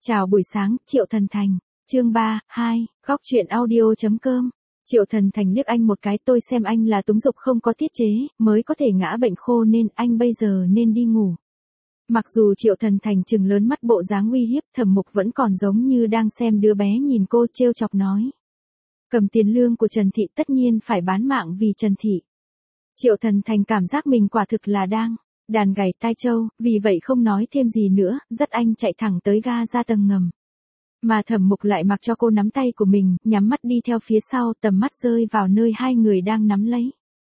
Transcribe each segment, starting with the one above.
Chào buổi sáng, Triệu Thần Thành. Chương 3, 2, góc truyện audio.com. Triệu Thần Thành liếc anh một cái, tôi xem anh là túng dục không có tiết chế, mới có thể ngã bệnh khô nên anh bây giờ nên đi ngủ. Mặc dù Triệu Thần Thành trừng lớn mắt bộ dáng uy hiếp, Thẩm Mục vẫn còn giống như đang xem đứa bé nhìn cô trêu chọc nói. Cầm tiền lương của Trần Thị tất nhiên phải bán mạng vì Trần Thị. Triệu Thần Thành cảm giác mình quả thực là đang đàn gảy tai trâu, vì vậy không nói thêm gì nữa, dắt anh chạy thẳng tới ga ra tầng ngầm. Mà Thẩm Mục lại mặc cho cô nắm tay của mình, nhắm mắt đi theo phía sau, tầm mắt rơi vào nơi hai người đang nắm lấy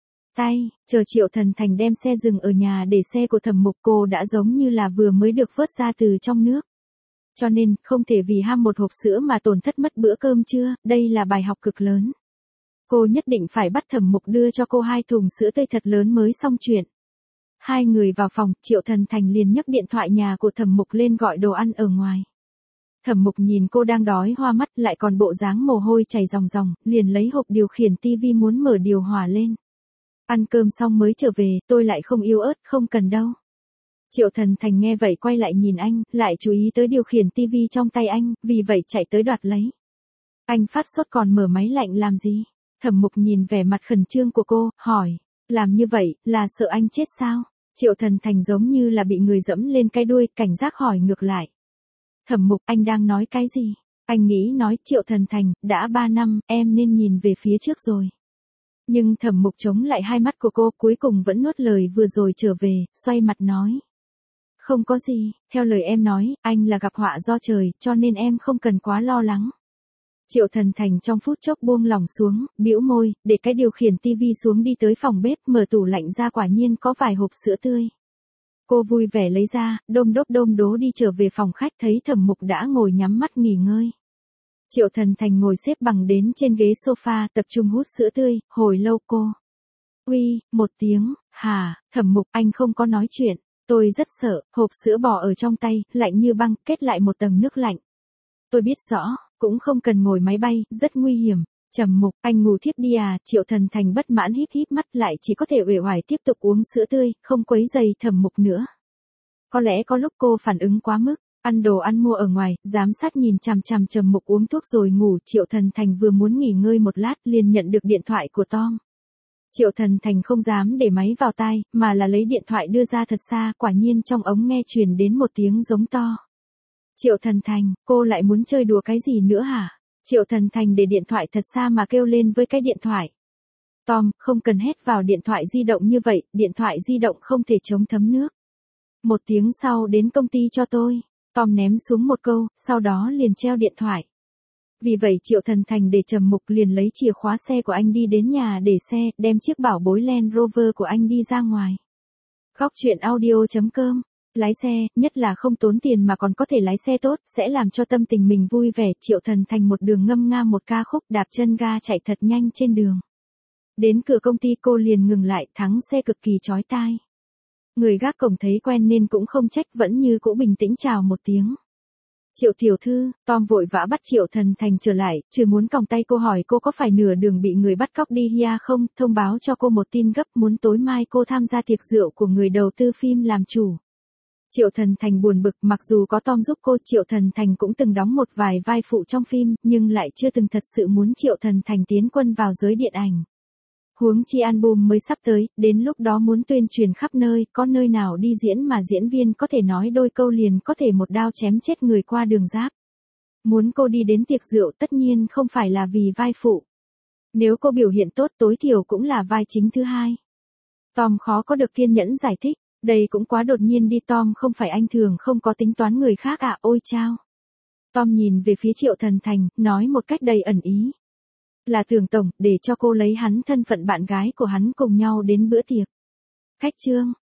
tay, chờ Triệu Thần Thành đem xe dừng ở nhà để xe của Thẩm Mục. Cô đã giống như là vừa mới được vớt ra từ trong nước. Cho nên, không thể vì ham một hộp sữa mà tổn thất mất bữa cơm trưa, đây là bài học cực lớn. Cô nhất định phải bắt Thẩm Mục đưa cho cô 2 thùng sữa tươi thật lớn mới xong chuyện. Hai người vào phòng, Triệu Thần Thành liền nhấc điện thoại nhà của Thẩm Mục lên gọi đồ ăn ở ngoài. Thẩm Mục nhìn cô đang đói hoa mắt lại còn bộ dáng mồ hôi chảy ròng ròng, liền lấy hộp điều khiển tivi muốn mở điều hòa lên. Ăn cơm xong mới trở về, tôi lại không yêu ớt, không cần đâu. Triệu Thần Thành nghe vậy quay lại nhìn anh, lại chú ý tới điều khiển tivi trong tay anh, vì vậy chạy tới đoạt lấy. Anh phát sốt còn mở máy lạnh làm gì? Thẩm Mục nhìn vẻ mặt khẩn trương của cô, hỏi, làm như vậy, là sợ anh chết sao? Triệu Thần Thành giống như là bị người dẫm lên cái đuôi, cảnh giác hỏi ngược lại. Thẩm Mục, anh đang nói cái gì? Anh nghĩ nói, Triệu Thần Thành, đã 3 năm, em nên nhìn về phía trước rồi. Nhưng Thẩm Mục chống lại hai mắt của cô, cuối cùng vẫn nuốt lời vừa rồi trở về, xoay mặt nói. Không có gì, theo lời em nói, anh là gặp họa do trời, cho nên em không cần quá lo lắng. Triệu Thần Thành trong phút chốc buông lỏng xuống, bĩu môi, để cái điều khiển tivi xuống đi tới phòng bếp, mở tủ lạnh ra quả nhiên có vài hộp sữa tươi. Cô vui vẻ lấy ra, đôm đố đi trở về phòng khách, thấy Thẩm Mục đã ngồi nhắm mắt nghỉ ngơi. Triệu Thần Thành ngồi xếp bằng đến trên ghế sofa, tập trung hút sữa tươi, hồi lâu cô. Uy, một tiếng, hả, Thẩm Mục, anh không có nói chuyện, tôi rất sợ, hộp sữa bò ở trong tay, lạnh như băng, kết lại một tầng nước lạnh. Tôi biết rõ, cũng không cần ngồi máy bay, rất nguy hiểm. Trầm Mục, anh ngủ thiếp đi à? Triệu Thần Thành bất mãn híp híp mắt, lại chỉ có thể uể oải tiếp tục uống sữa tươi, không quấy rầy Thẩm Mục nữa. Có lẽ có lúc cô phản ứng quá mức, ăn đồ ăn mua ở ngoài, giám sát nhìn chằm chằm Trầm Mục uống thuốc rồi ngủ. Triệu Thần Thành vừa muốn nghỉ ngơi một lát, liền nhận được điện thoại của Tom. Triệu Thần Thành không dám để máy vào tai, mà là lấy điện thoại đưa ra thật xa, quả nhiên trong ống nghe truyền đến một tiếng giống to. Triệu Thần Thành, cô lại muốn chơi đùa cái gì nữa hả? Triệu Thần Thành để điện thoại thật xa mà kêu lên với cái điện thoại. Tom, không cần hét vào điện thoại di động như vậy, điện thoại di động không thể chống thấm nước. Một tiếng sau đến công ty cho tôi. Tom ném xuống một câu, sau đó liền treo điện thoại. Vì vậy Triệu Thần Thành để Trầm Mục liền lấy chìa khóa xe của anh đi đến nhà để xe, đem chiếc bảo bối Land Rover của anh đi ra ngoài. Góc truyện audio.com. Lái xe, nhất là không tốn tiền mà còn có thể lái xe tốt, sẽ làm cho tâm tình mình vui vẻ. Triệu Thần Thành một đường ngâm nga một ca khúc, đạp chân ga chạy thật nhanh trên đường. Đến cửa công ty cô liền ngừng lại, thắng xe cực kỳ chói tai. Người gác cổng thấy quen nên cũng không trách, vẫn như cũ bình tĩnh chào một tiếng. Triệu tiểu thư, Tom vội vã bắt Triệu Thần Thành trở lại, chưa muốn còng tay cô hỏi cô có phải nửa đường bị người bắt cóc đi hia không, thông báo cho cô một tin gấp muốn tối mai cô tham gia tiệc rượu của người đầu tư phim làm chủ. Triệu Thần Thành buồn bực, mặc dù có Tom giúp cô, Triệu Thần Thành cũng từng đóng một vài vai phụ trong phim, nhưng lại chưa từng thật sự muốn Triệu Thần Thành tiến quân vào giới điện ảnh. Huống chi album mới sắp tới, đến lúc đó muốn tuyên truyền khắp nơi, có nơi nào đi diễn mà diễn viên có thể nói đôi câu liền có thể một đao chém chết người qua đường giáp. Muốn cô đi đến tiệc rượu tất nhiên không phải là vì vai phụ. Nếu cô biểu hiện tốt tối thiểu cũng là vai chính thứ hai. Tom khó có được kiên nhẫn giải thích. Đây cũng quá đột nhiên đi Tom, không phải anh thường không có tính toán người khác à, ôi chao. Tom nhìn về phía Triệu Thần Thành, nói một cách đầy ẩn ý. Là Tưởng tổng, để cho cô lấy hắn thân phận bạn gái của hắn cùng nhau đến bữa tiệc. Khách trương,